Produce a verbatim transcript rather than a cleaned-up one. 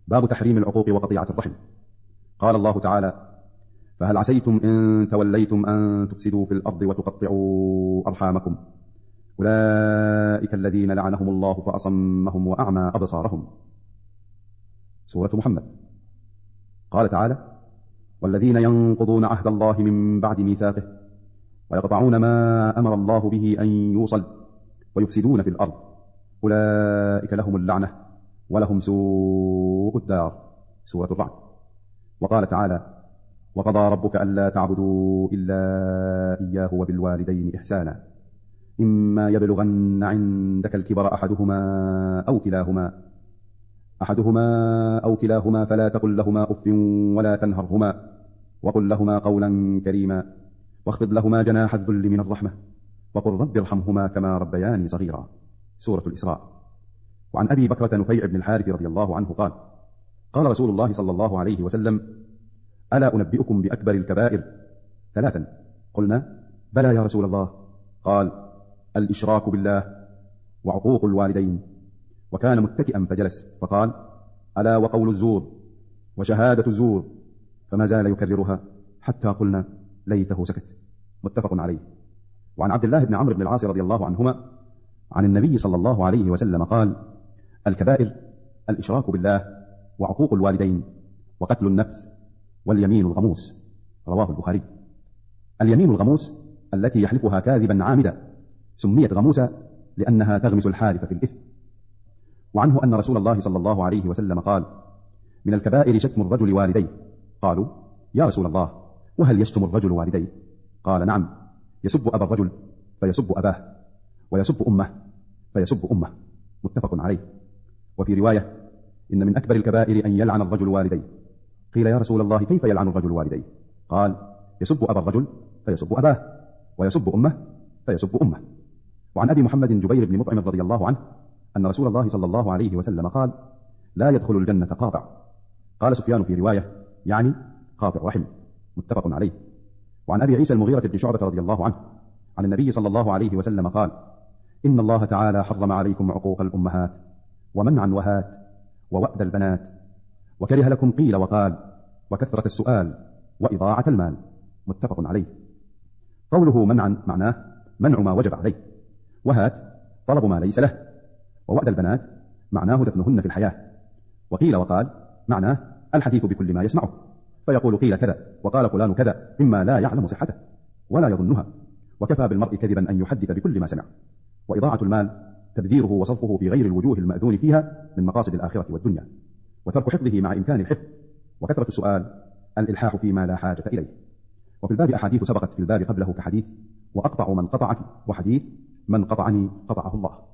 باب تحريم العقوق وقطيعة الرحم. قال الله تعالى: فهل عسيتم إن توليتم أن تفسدوا في الأرض وتقطعوا أرحامكم أولئك الذين لعنهم الله فأصمهم وأعمى أبصارهم. سورة محمد. قال تعالى: والذين ينقضون عهد الله من بعد ميثاقه ويقطعون ما أمر الله به أن يوصل ويفسدون في الأرض أولئك لهم اللعنة ولهم سوء الدار. سورة الرعد. وقال تعالى: وقضى ربك ألا تعبدوا إلا إياه وبالوالدين إحسانا إما يبلغن عندك الكبر أحدهما أو كلاهما أحدهما أو كلاهما فلا تقل لهما أف ولا تنهرهما وقل لهما قولا كريما واخفض لهما جناح الذل من الرحمة وقل رب ارحمهما كما ربياني صغيرا. سورة الإسراء. وعن أبي بكرة نفيع بن الحارث رضي الله عنه قال: قال رسول الله صلى الله عليه وسلم: ألا أنبئكم بأكبر الكبائر؟ ثلاثا. قلنا: بلى يا رسول الله. قال: الإشراك بالله وعقوق الوالدين. وكان متكئا فجلس فقال: ألا وقول الزور وشهادة الزور. فما زال يكررها حتى قلنا: ليته سكت. متفق عليه. وعن عبد الله بن عمرو بن العاص رضي الله عنهما عن النبي صلى الله عليه وسلم قال: الكبائر الإشراك بالله وعقوق الوالدين وقتل النفس واليمين الغموس. رواه البخاري. اليمين الغموس التي يحلفها كاذبا عامدا سميت غموسا لأنها تغمس الحالف في الإثم. وعنه أن رسول الله صلى الله عليه وسلم قال: من الكبائر شتم الرجل والديه. قالوا: يا رسول الله، وهل يشتم الرجل والديه؟ قال: نعم، يسب أبا الرجل فيسب أباه ويسب أمه فيسب أمه. متفق عليه. وفي رواية: إن من أكبر الكبائر أن يلعن الرجل والديه. قيل: يا رسول الله، كيف يلعن الرجل والديه؟ قال: يسب أبا الرجل فيسب أباه ويسب أمه فيسب أمه. وعن أبي محمد جبير بن مطعم رضي الله عنه أن رسول الله صلى الله عليه وسلم قال: لا يدخل الجنة قاطع. قال سفيان في رواية: يعني قاطع رحم. متفق عليه. وعن أبي عيسى المغيرة بن شعبة رضي الله عنه عن النبي صلى الله عليه وسلم قال: إن الله تعالى حرم عليكم عقوق الأمهات ومنعا وهات ووأد البنات وكره لكم قيل وقال وكثرة السؤال وإضاعة المال. متفق عليه. قوله منعا معناه منع ما وجب عليه، وهات طلب ما ليس له، ووأد البنات معناه دفنهن في الحياة، وقيل وقال معناه الحديث بكل ما يسمعه، فيقول قيل كذا وقال فلان كذا مما لا يعلم صحته ولا يظنها، وكفى بالمرء كذبا أن يحدث بكل ما سمع. وإضاعة المال تبذيره وصرفه في غير الوجوه المأذون فيها من مقاصد الآخرة والدنيا، وترك حفظه مع إمكان الحفظ، وكثرة السؤال الإلحاح فيما لا حاجة إليه. وفي الباب أحاديث سبقت في الباب قبله كحديث وأقطع من قطعك، وحديث من قطعني قطعه الله.